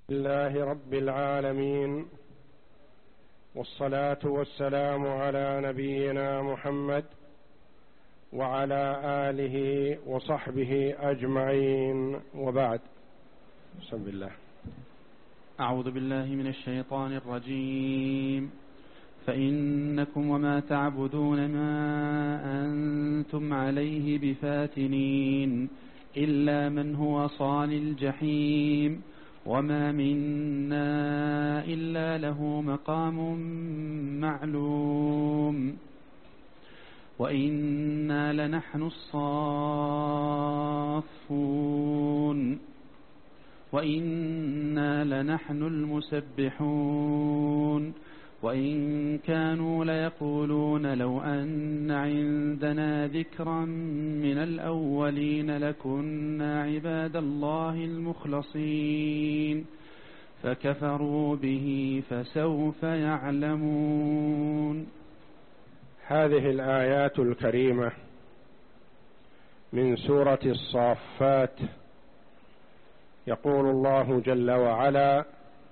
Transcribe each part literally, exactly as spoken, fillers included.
لله رب العالمين، والصلاة والسلام على نبينا محمد وعلى آله وصحبه أجمعين، وبعد. بسم الله. أعوذ بالله من الشيطان الرجيم. فإنكم وما تعبدون ما أنتم عليه بفاتنين إلا من هو صال الجحيم وما منا إلا له مقام معلوم وإنا لنحن الصافون وإنا لنحن المسبحون وإن كانوا ليقولون لو أن عندنا ذكرا من الأولين لكنا عباد الله المخلصين فكفروا به فسوف يعلمون. هذه الآيات الكريمة من سورة الصافات يقول الله جل وعلا: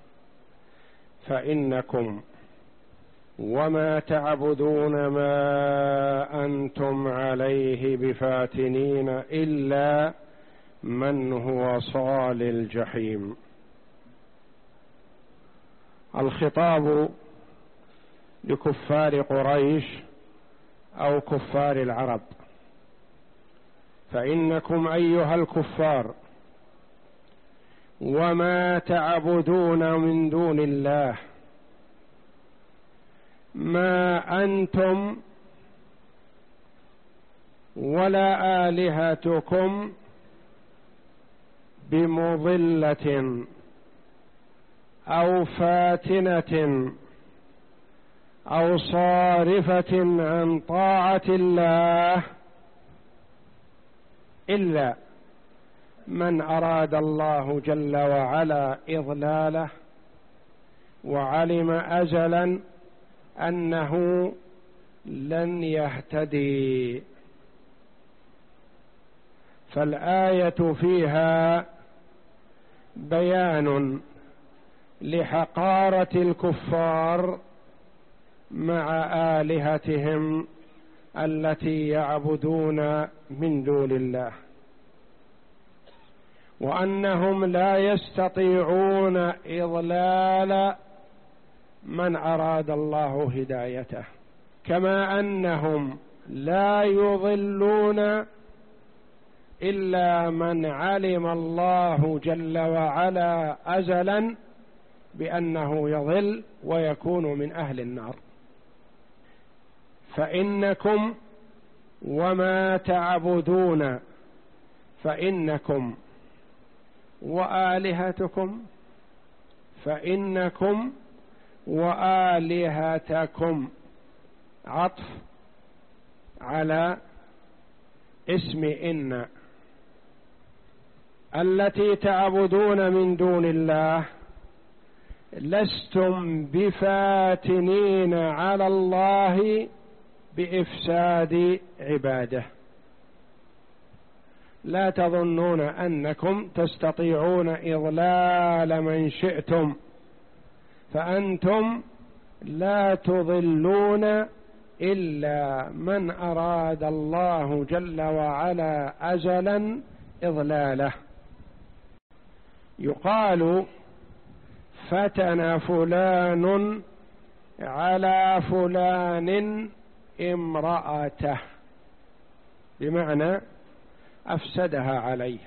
فإنكم وما تعبدون ما أنتم عليه بفاتنين إلا من هو صال الجحيم. الخطاب لكفار قريش أو كفار العرب. فإنكم أيها الكفار وما تعبدون من دون الله، ما أنتم ولا آلهتكم بمضلة أو فاتنة أو صارفة عن طاعة الله إلا من أراد الله جل وعلا إضلاله وعلم أزلا أنه لن يهتدي. فالآية فيها بيان لحقارة الكفار مع آلهتهم التي يعبدون من دون الله، وأنهم لا يستطيعون إضلال من أراد الله هدايته، كما أنهم لا يضلون إلا من علم الله جل وعلا أزلا بأنه يضل ويكون من أهل النار. فإنكم وما تعبدون، فإنكم وآلهتكم، فإنكم وآلهتكم عطف على اسم إن التي تعبدون من دون الله لستم بفاتنين على الله بإفساد عباده. لا تظنون أنكم تستطيعون إضلال من شئتم، فأنتم لا تضلون إلا من أراد الله جل وعلا أزلا إضلاله. يقال فتن فلان على فلان امرأته، بمعنى أفسدها عليه.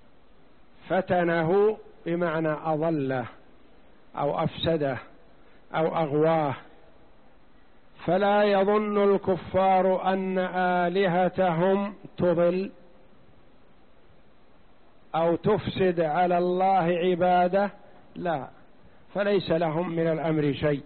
فتنه بمعنى أضله أو أفسده أو أغواه. فلا يظن الكفار أن آلهتهم تضل أو تفسد على الله عباده، لا، فليس لهم من الأمر شيء.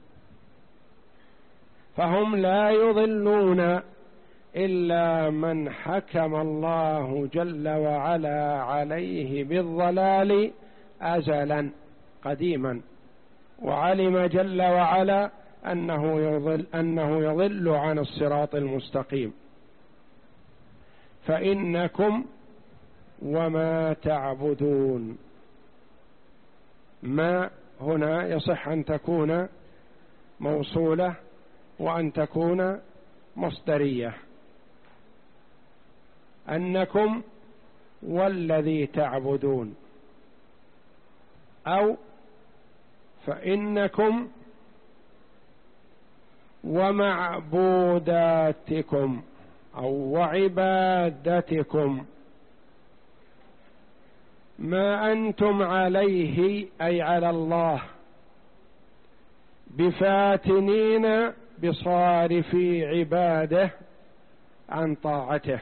فهم لا يضلون إلا من حكم الله جل وعلا عليه بالضلال أزلا قديما، وعلم جل وعلا أنه يضل, أنه يضل عن الصراط المستقيم. فإنكم وما تعبدون ما هنا يصح أن تكون موصولة وأن تكون مصدرية، أنكم والذي تعبدون، أو فإنكم ومعبوداتكم أو وعبادتكم ما أنتم عليه أي على الله بفاتنين بصارفي عباده عن طاعته.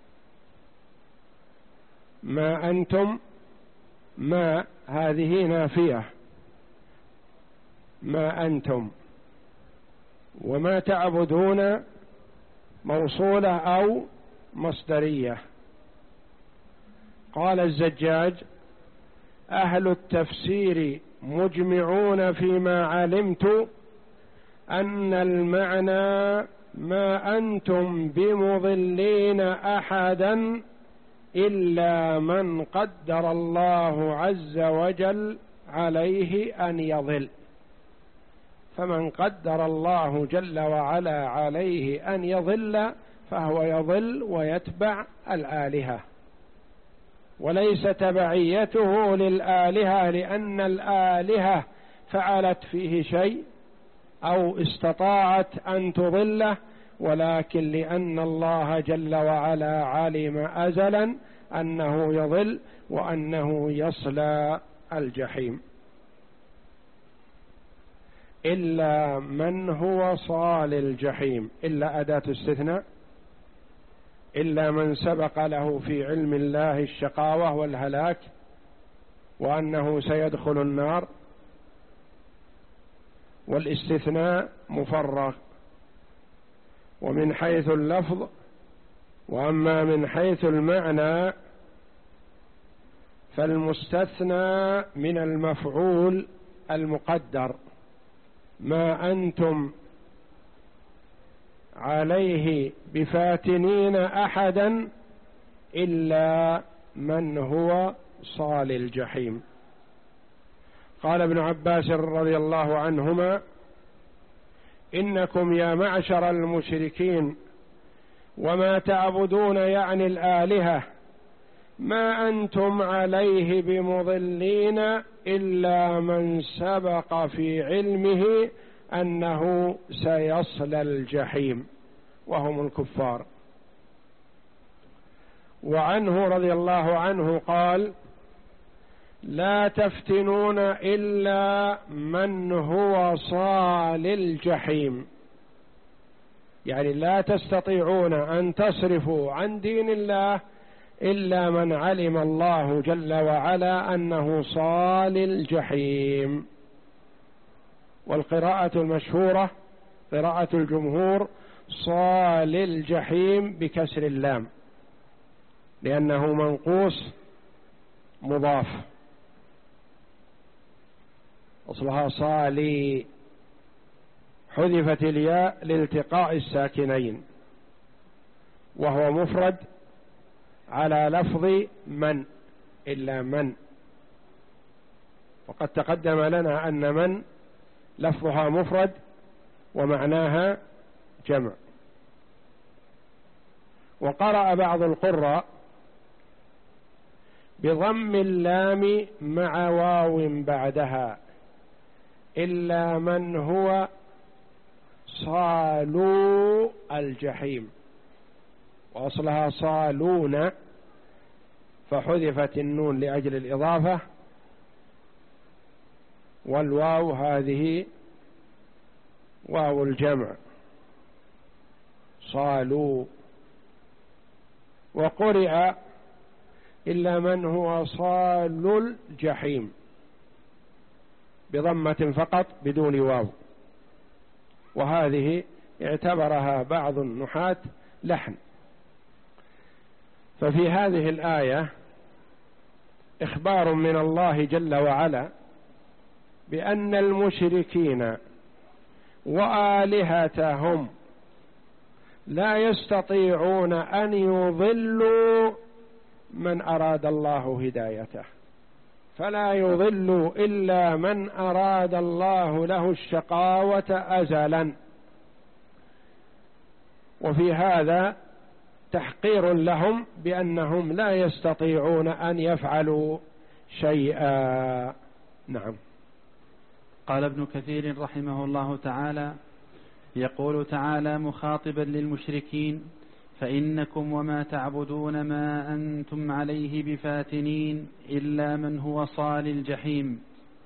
ما أنتم، ما هذه نافية، ما أنتم، وما تعبدون موصولة أو مصدرية. قال الزجاج: أهل التفسير مجمعون فيما علمت أن المعنى ما أنتم بمضلين أحدا إلا من قدر الله عز وجل عليه أن يضل. فمن قدر الله جل وعلا عليه أن يضل فهو يضل ويتبع الآلهة، وليس تبعيته للآلهة لأن الآلهة فعلت فيه شيء أو استطاعت أن تضله، ولكن لأن الله جل وعلا علم أزلا أنه يضل وأنه يصلى الجحيم. إلا من هو صال الجحيم، إلا أداة استثناء، إلا من سبق له في علم الله الشقاوة والهلاك وأنه سيدخل النار، والاستثناء مفرغ ومن حيث اللفظ، وأما من حيث المعنى فالمستثنى من المفعول المقدر. ما أنتم عليه بفاتنين أحدا إلا من هو صال الجحيم. قال ابن عباس رضي الله عنهما: إنكم يا معشر المشركين وما تعبدون يعني الآلهة ما أنتم عليه بمضلين إلا من سبق في علمه أنه سيصلى الجحيم، وهم الكفار. وعنه رضي الله عنه قال: لا تفتنون إلا من هو صال الجحيم، يعني لا تستطيعون أن تصرفوا عن دين الله إلا من علم الله جل وعلا أنه صال الجحيم. والقراءة المشهورة قراءة الجمهور صال الجحيم بكسر اللام، لأنه منقوص مضاف، أصلها صالي، حذفت الياء لالتقاء الساكنين، وهو مفرد على لفظ من، إلا من. وقد تقدم لنا أن من لفظها مفرد ومعناها جمع. وقرأ بعض القراء بضم اللام مع واو بعدها: إلا من هو صالو الجحيم، وأصلها صالون، فحذفت النون لأجل الإضافة، والواو هذه واو الجمع صالو. وقرئ إلا من هو صال الجحيم بضمة فقط بدون واو، وهذه اعتبرها بعض النحاة لحن. ففي هذه الآية إخبار من الله جل وعلا بأن المشركين وآلهتهم لا يستطيعون أن يضلوا من أراد الله هدايته، فلا يضل إلا من أراد الله له الشقاوة أزلا. وفي هذا تحقير لهم بأنهم لا يستطيعون أن يفعلوا شيئا. نعم. قال ابن كثير رحمه الله تعالى: يقول تعالى مخاطبا للمشركين: فإنكم وما تعبدون ما أنتم عليه بفاتنين إلا من هو صال الجحيم،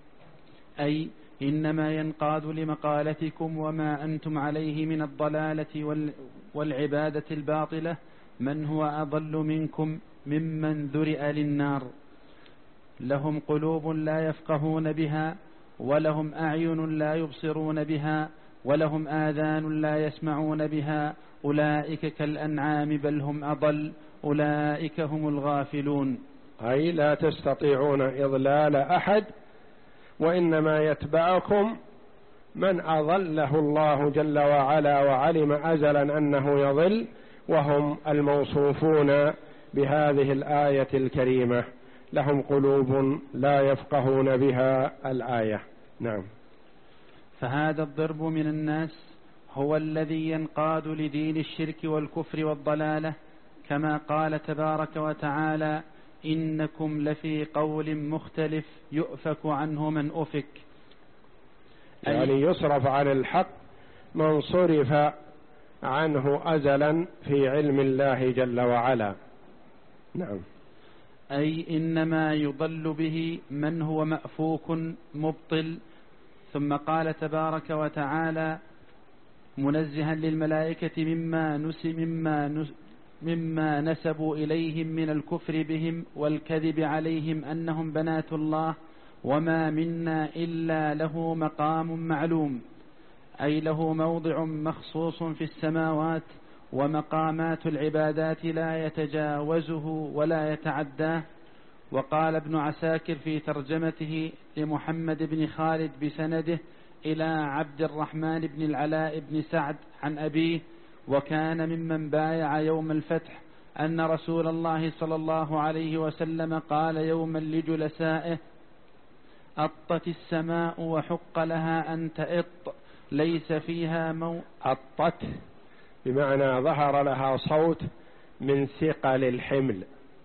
أي إنما ينقاد لمقالتكم وما أنتم عليه من الضلالة والعبادة الباطلة من هو أضل منكم ممن ذرئ للنار. لهم قلوب لا يفقهون بها، ولهم أعين لا يبصرون بها، ولهم آذان لا يسمعون بها، أولئك كالأنعام بل هم أضل، أولئك هم الغافلون. أي لا تستطيعون إضلال أحد، وإنما يتبعكم من أضله الله جل وعلا وعلم أزلا أنه يضل، وهم الموصوفون بهذه الآية الكريمة: لهم قلوب لا يفقهون بها الآية. نعم. فهذا الضرب من الناس هو الذي ينقاد لدين الشرك والكفر والضلالة، كما قال تبارك وتعالى: إنكم لفي قول مختلف يؤفك عنه من أفك. يعني يصرف عن الحق من صرف عنه أزلا في علم الله جل وعلا. نعم. أي إنما يضل به من هو مأفوك مبطل. ثم قال تبارك وتعالى منزها للملائكة مما نس مما نس مما نسبوا إليهم من الكفر بهم والكذب عليهم أنهم بنات الله: وما منا إلا له مقام معلوم، أي له موضع مخصوص في السماوات، ومقامات العبادات لا يتجاوزه ولا يتعداه. وقال ابن عساكر في ترجمته لمحمد بن خالد بسنده إلى عبد الرحمن بن العلاء بن سعد عن أبيه: وكان ممن بايع يوم الفتح أن رسول الله صلى الله عليه وسلم قال يوما لجلسائه: أطت السماء وحق لها أن تئط، ليس فيها مو أطت بمعنى ظهر لها صوت من ثقل الحمل،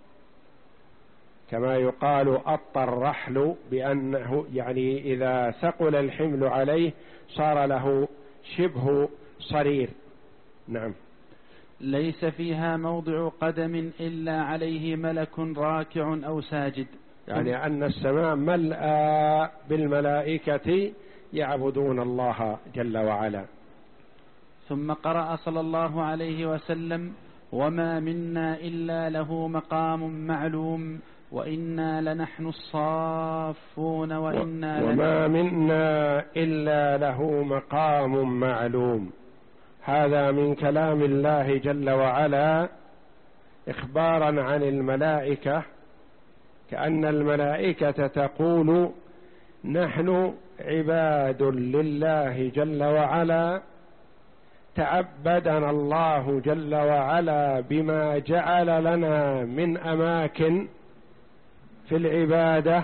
كما يقال أط الرحل، بأنه يعني إذا ثقل الحمل عليه صار له شبه صرير. نعم. ليس فيها موضع قدم إلا عليه ملك راكع أو ساجد، يعني أن السماء ملأى بالملائكة يعبدون الله جل وعلا. ثم قرأ صلى الله عليه وسلم: وما منا إلا له مقام معلوم، وإنا لنحن الصافون وإنا وما منا إلا له مقام معلوم. هذا من كلام الله جل وعلا إخبارا عن الملائكة، كأن الملائكة تقول: نحن عباد لله جل وعلا، تعبدنا الله جل وعلا بما جعل لنا من أماكن في العبادة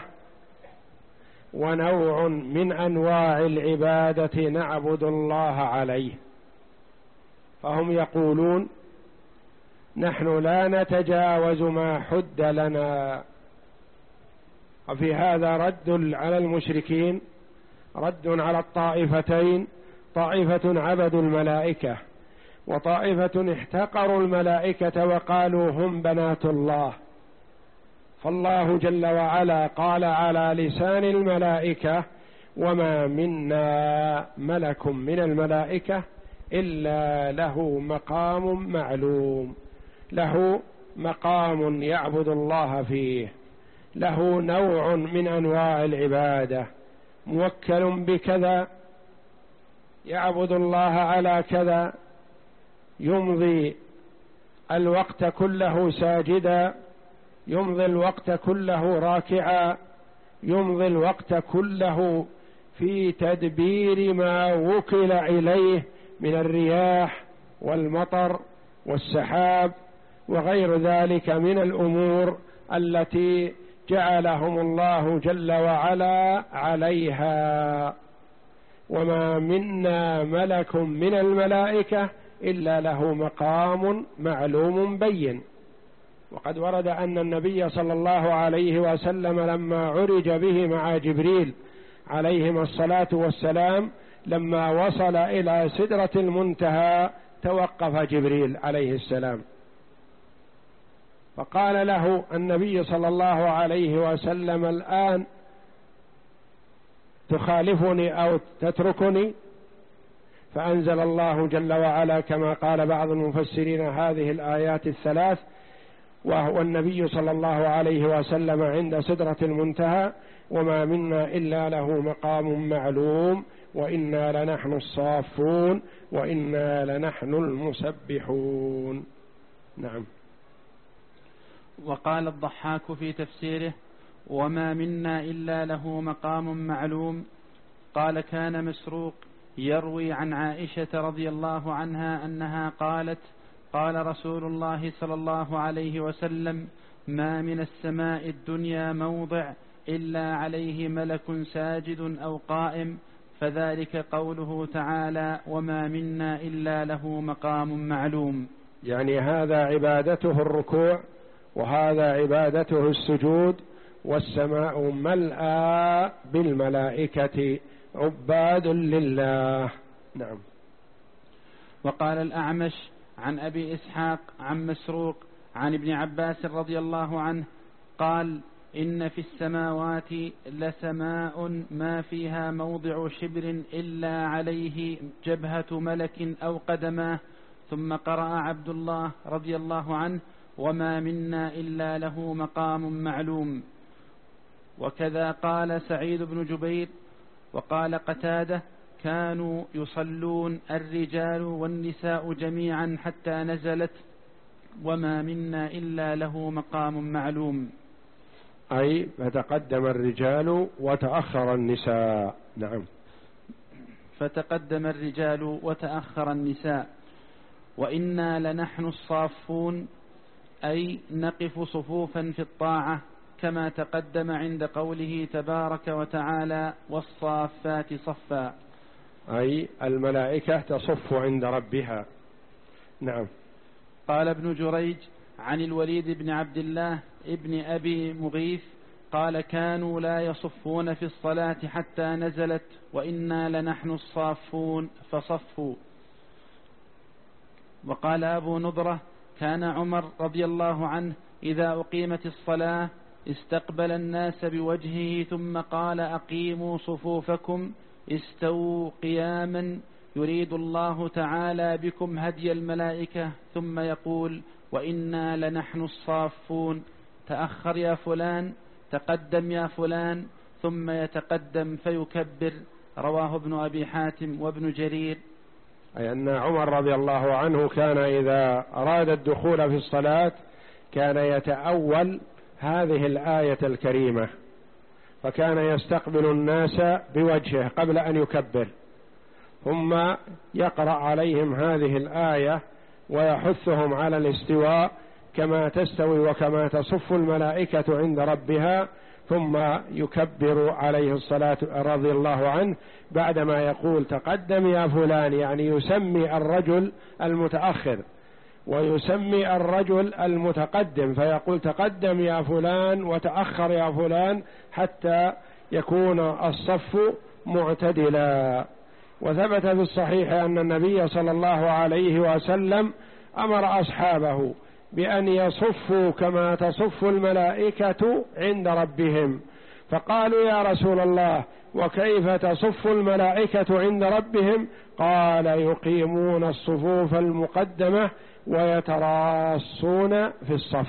ونوع من أنواع العبادة نعبد الله عليه. فهم يقولون: نحن لا نتجاوز ما حد لنا. وفي هذا رد على المشركين، رد على الطائفتين: طائفة عبدوا الملائكة، وطائفة احتقروا الملائكة وقالوا هم بنات الله. فالله جل وعلا قال على لسان الملائكة: وما منا ملك من الملائكة إلا له مقام معلوم، له مقام يعبد الله فيه، له نوع من أنواع العبادة، موكل بكذا، يعبد الله على كذا، يمضي الوقت كله ساجدا، يمضي الوقت كله راكعا، يمضي الوقت كله في تدبير ما وكل إليه من الرياح والمطر والسحاب وغير ذلك من الأمور التي جعلهم الله جل وعلا عليها، وما منا ملك من الملائكة إلا له مقام معلوم بين. وقد ورد أن النبي صلى الله عليه وسلم لما عرج به مع جبريل عليهما الصلاة والسلام لما وصل إلى سدرة المنتهى توقف جبريل عليه السلام، فقال له النبي صلى الله عليه وسلم: الآن تخالفني أو تتركني؟ فأنزل الله جل وعلا كما قال بعض المفسرين هذه الآيات الثلاث، وهو النبي صلى الله عليه وسلم عند سدرة المنتهى: وما منا إلا له مقام معلوم وإنا لنحن الصافون وإنا لنحن المسبحون. نعم. وقال الضحاك في تفسيره: وما منا إلا له مقام معلوم. قال: كان مسروق يروي عن عائشة رضي الله عنها أنها قالت: قال رسول الله صلى الله عليه وسلم: ما من السماء الدنيا موضع إلا عليه ملك ساجد أو قائم، فذلك قوله تعالى: وما منا إلا له مقام معلوم. يعني هذا عبادته الركوع، وهذا عبادته السجود، والسماء ملأى بالملائكة عباد لله. نعم. وقال الأعمش عن أبي إسحاق عن مسروق عن ابن عباس رضي الله عنه قال: إن في السماوات لسماء ما فيها موضع شبر إلا عليه جبهة ملك أو قدماه. ثم قرأ عبد الله رضي الله عنه: وما منا إلا له مقام معلوم. وكذا قال سعيد بن جبير. وقال قتادة: كانوا يصلون الرجال والنساء جميعا حتى نزلت: وما منا إلا له مقام معلوم. أي فتقدم الرجال وتأخر النساء. نعم. فتقدم الرجال وتأخر النساء. وإنا لنحن الصافون، أي نقف صفوفا في الطاعة، كما تقدم عند قوله تبارك وتعالى: والصافات صفا، أي الملائكة تصف عند ربها. نعم. قال ابن جريج عن الوليد بن عبد الله ابن أبي مغيث قال: كانوا لا يصفون في الصلاة حتى نزلت: وإنا لنحن الصافون فصفوا. وقال أبو نضرة: كان عمر رضي الله عنه إذا أقيمت الصلاة استقبل الناس بوجهه ثم قال: أقيموا صفوفكم، استووا قياما، يريد الله تعالى بكم هدي الملائكة، ثم يقول: وإنا لنحن الصافون، تأخر يا فلان، تقدم يا فلان، ثم يتقدم فيكبر. رواه ابن أبي حاتم وابن جرير. أي أن عمر رضي الله عنه كان إذا أراد الدخول في الصلاة كان يتأول هذه الآية الكريمة، فكان يستقبل الناس بوجهه قبل أن يكبر، ثم يقرأ عليهم هذه الآية ويحثهم على الاستواء كما تستوي وكما تصف الملائكة عند ربها، ثم يكبر عليه الصلاة رضي الله عنه بعدما يقول: تقدم يا فلان، يعني يسمي الرجل المتأخر ويسمي الرجل المتقدم، فيقول: تقدم يا فلان وتأخر يا فلان، حتى يكون الصف معتدلا. وثبت في الصحيح أن النبي صلى الله عليه وسلم أمر أصحابه بأن يصفوا كما تصف الملائكة عند ربهم، فقالوا: يا رسول الله، وكيف تصف الملائكة عند ربهم؟ قال: يقيمون الصفوف المقدمة ويتراصون في الصف،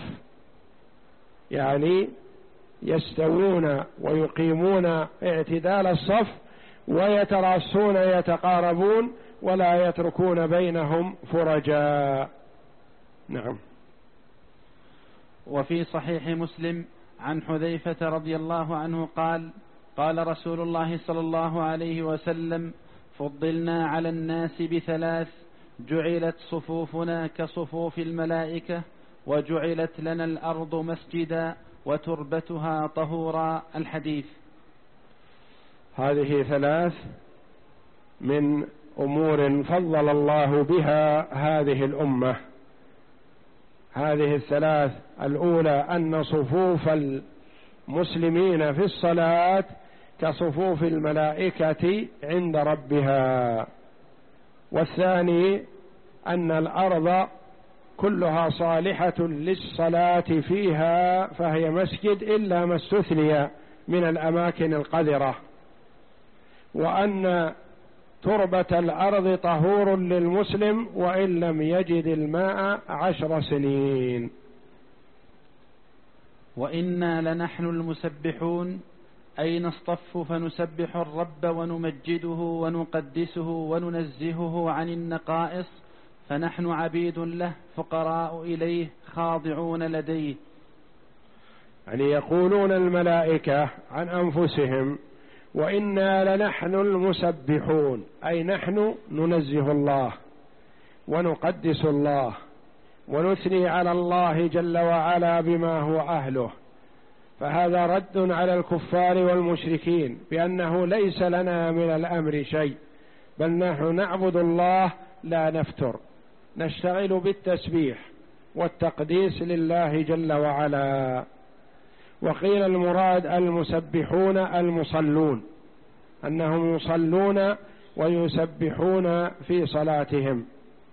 يعني يستوون ويقيمون اعتدال الصف ويتراصون يتقاربون ولا يتركون بينهم فرجا. نعم. وفي صحيح مسلم عن حذيفة رضي الله عنه قال: قال رسول الله صلى الله عليه وسلم: فضلنا على الناس بثلاث: جعلت صفوفنا كصفوف الملائكة، وجعلت لنا الأرض مسجدا، وتربتها طهورا. الحديث. هذه ثلاث من أمور فضل الله بها هذه الأمة. هذه الثلاث: الأولى أن صفوف المسلمين في الصلاة كصفوف الملائكة عند ربها. والثاني أن الأرض كلها صالحة للصلاة فيها فهي مسجد إلا ما استثني من الأماكن القذرة. وأن تربة الأرض طهور للمسلم وإن لم يجد الماء عشر سنين. وإنا لنحن المسبحون، أي نصطف فنسبح الرب ونمجده ونقدسه وننزهه عن النقائص، فنحن عبيد له فقراء إليه خاضعون لديه. يعني يقولون الملائكة عن أنفسهم: وإنا لنحن المسبحون، أي نحن ننزه الله ونقدس الله ونثني على الله جل وعلا بما هو أهله. فهذا رد على الكفار والمشركين بأنه ليس لنا من الأمر شيء، بل نحن نعبد الله لا نفتر، نشتغل بالتسبيح والتقديس لله جل وعلا. وقيل المراد المسبحون المصلون، أنهم يصلون ويسبحون في صلاتهم.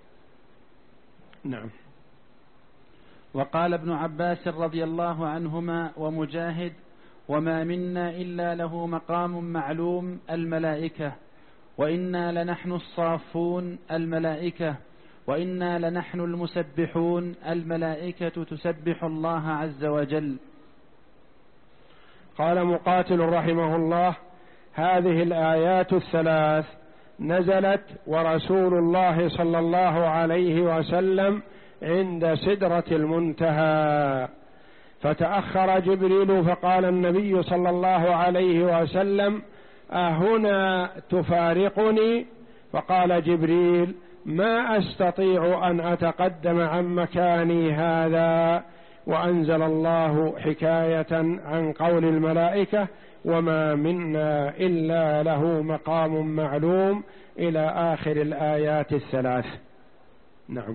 نعم. وقال ابن عباس رضي الله عنهما ومجاهد: وما منا إلا له مقام معلوم الملائكة، وإنا لنحن الصافون الملائكة، وإنا لنحن المسبحون الملائكة تسبح الله عز وجل. قال مقاتل رحمه الله: هذه الآيات الثلاث نزلت ورسول الله صلى الله عليه وسلم عند سدرة المنتهى، فتأخر جبريل فقال النبي صلى الله عليه وسلم: أهنا تفارقني؟ فقال جبريل: ما أستطيع أن أتقدم عن مكاني هذا. وأنزل الله حكاية عن قول الملائكة: وما منا إلا له مقام معلوم، إلى آخر الآيات الثلاث. نعم.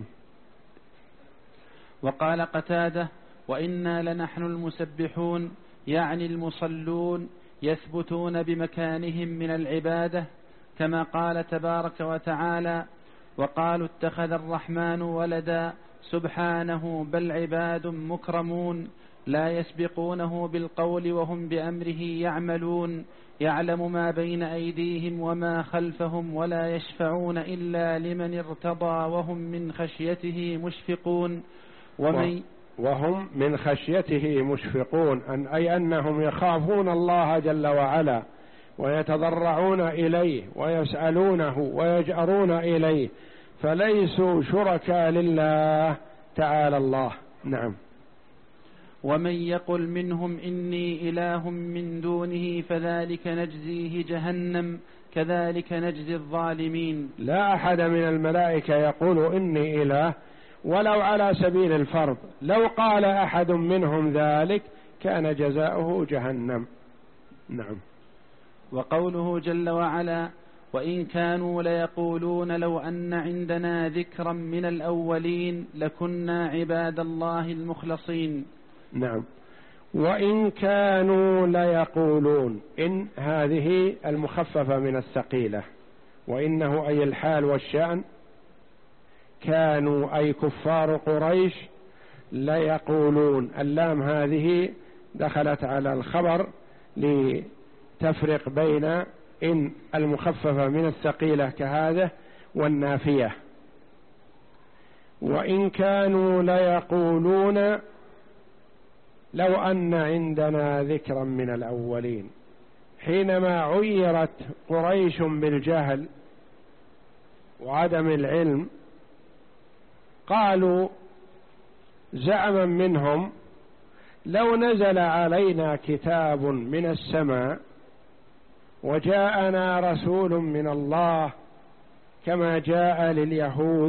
وقال قتادة: وإنا لنحن المسبحون، يعني المصلون يثبتون بمكانهم من العبادة، كما قال تبارك وتعالى: وقالوا اتخذ الرحمن ولدا سبحانه بل عباد مكرمون لا يسبقونه بالقول وهم بأمره يعملون، يعلم ما بين أيديهم وما خلفهم ولا يشفعون إلا لمن ارتضى وهم من خشيته مشفقون. ومن وهم من خشيته مشفقون، أن أي أنهم يخافون الله جل وعلا ويتضرعون إليه ويسألونه ويجأرون إليه، فليسوا شركاء لله تعالى الله. نعم. ومن يقل منهم إني إله من دونه فذلك نجزيه جهنم كذلك نجزي الظالمين. لا أحد من الملائكة يقول إني إله ولو على سبيل الفرض، لو قال أحد منهم ذلك كان جزاؤه جهنم. نعم. وقوله جل وعلا: وإن كانوا ليقولون لو أن عندنا ذكرا من الأولين لكنا عباد الله المخلصين. نعم. وإن كانوا ليقولون، إن هذه المخففة من الثقيلة، وإنه أي الحال والشأن، كانوا أي كفار قريش ليقولون، اللام هذه دخلت على الخبر لتفرق بين إن المخففة من الثقيلة كهذا والنافية. وإن كانوا ليقولون لو أن عندنا ذكرا من الأولين، حينما عيرت قريش بالجهل وعدم العلم قالوا زعما منهم: لو نزل علينا كتاب من السماء وجاءنا رسول من الله كما جاء لليهود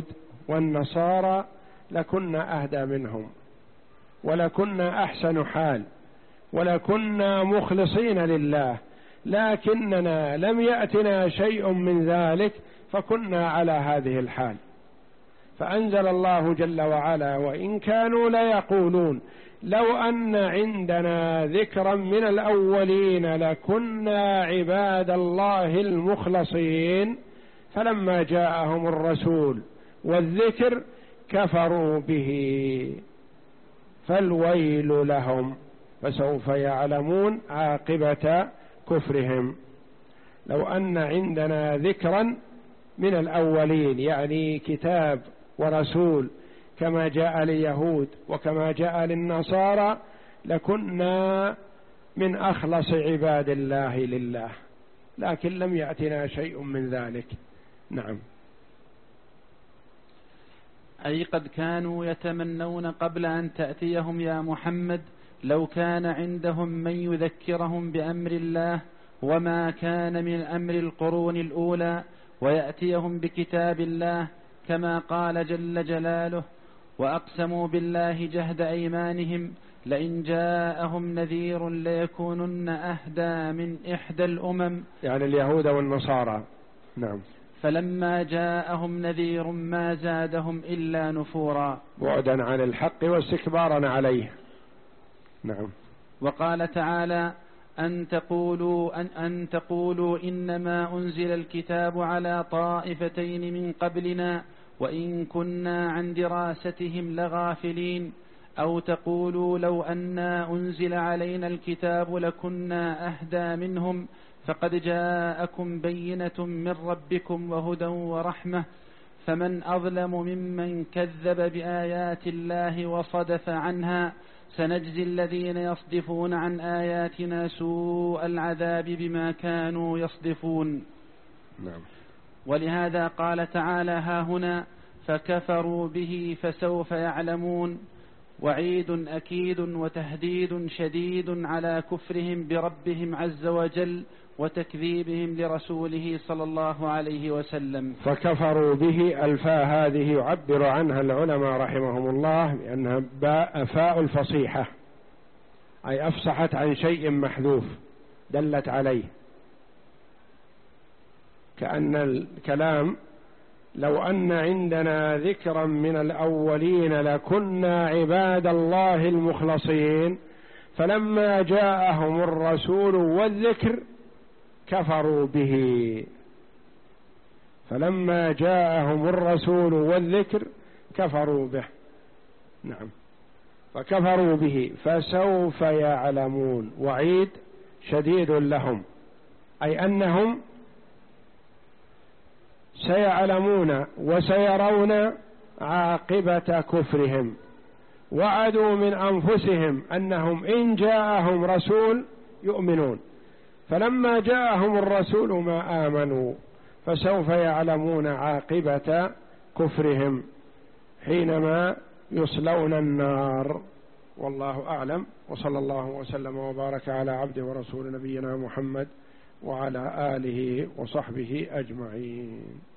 والنصارى لكنا أهدى منهم ولكنا أحسن حال ولكنا مخلصين لله، لكننا لم يأتنا شيء من ذلك فكنا على هذه الحال. فأنزل الله جل وعلا: وإن كانوا ليقولون لو أن عندنا ذكرا من الأولين لكنا عباد الله المخلصين، فلما جاءهم الرسول والذكر كفروا به فالويل لهم فسوف يعلمون عاقبة كفرهم. لو أن عندنا ذكرا من الأولين، يعني كتاب ورسول كما جاء لليهود وكما جاء للنصارى، لكنا من أخلص عباد الله لله، لكن لم يأتنا شيء من ذلك. نعم. أي قد كانوا يتمنون قبل أن تأتيهم يا محمد لو كان عندهم من يذكرهم بأمر الله وما كان من أمر القرون الأولى، ويأتيهم بكتاب الله كما قال جل جلاله: وأقسموا بالله جهد أيمانهم لئن جاءهم نذير ليكونن أهدى من إحدى الأمم، يعني اليهود والنصارى. نعم. فلما جاءهم نذير ما زادهم إلا نفورا، بعدا عن الحق واستكبارا عليه. نعم. وقال تعالى: أن تقولوا, أن, أن تقولوا إنما أنزل الكتاب على طائفتين من قبلنا وإن كنا عن دراستهم لغافلين، أو تقولوا لو أنا أنزل علينا الكتاب لكنا أهدى منهم، فقد جاءكم بينة من ربكم وهدى ورحمة، فمن أظلم ممن كذب بآيات الله وصدف عنها، سنجزي الذين يصدفون عن آياتنا سوء العذاب بما كانوا يصدفون. نعم. ولهذا قال تعالى ها هنا: فكفروا به فسوف يعلمون، وعيد أكيد وتهديد شديد على كفرهم بربهم عز وجل وتكذيبهم لرسوله صلى الله عليه وسلم. فكفروا به، الفاء هذه يعبر عنها العلماء رحمهم الله بأنها باء فاء الفصيحة، أي أفصحت عن شيء محذوف دلت عليه، كأن الكلام لو أن عندنا ذكرا من الأولين لكنا عباد الله المخلصين، فلما جاءهم الرسول والذكر كفروا به. فلما جاءهم الرسول والذكر كفروا به. نعم. فكفروا به فسوف يعلمون، وعيد شديد لهم، أي أنهم سيعلمون وسيرون عاقبة كفرهم. وعدوا من أنفسهم أنهم إن جاءهم رسول يؤمنون، فلما جاءهم الرسول ما آمنوا، فسوف يعلمون عاقبة كفرهم حينما يصلون النار. والله أعلم، وصلى الله وسلم وبارك على عبده ورسول نبينا محمد وعلى آله وصحبه أجمعين.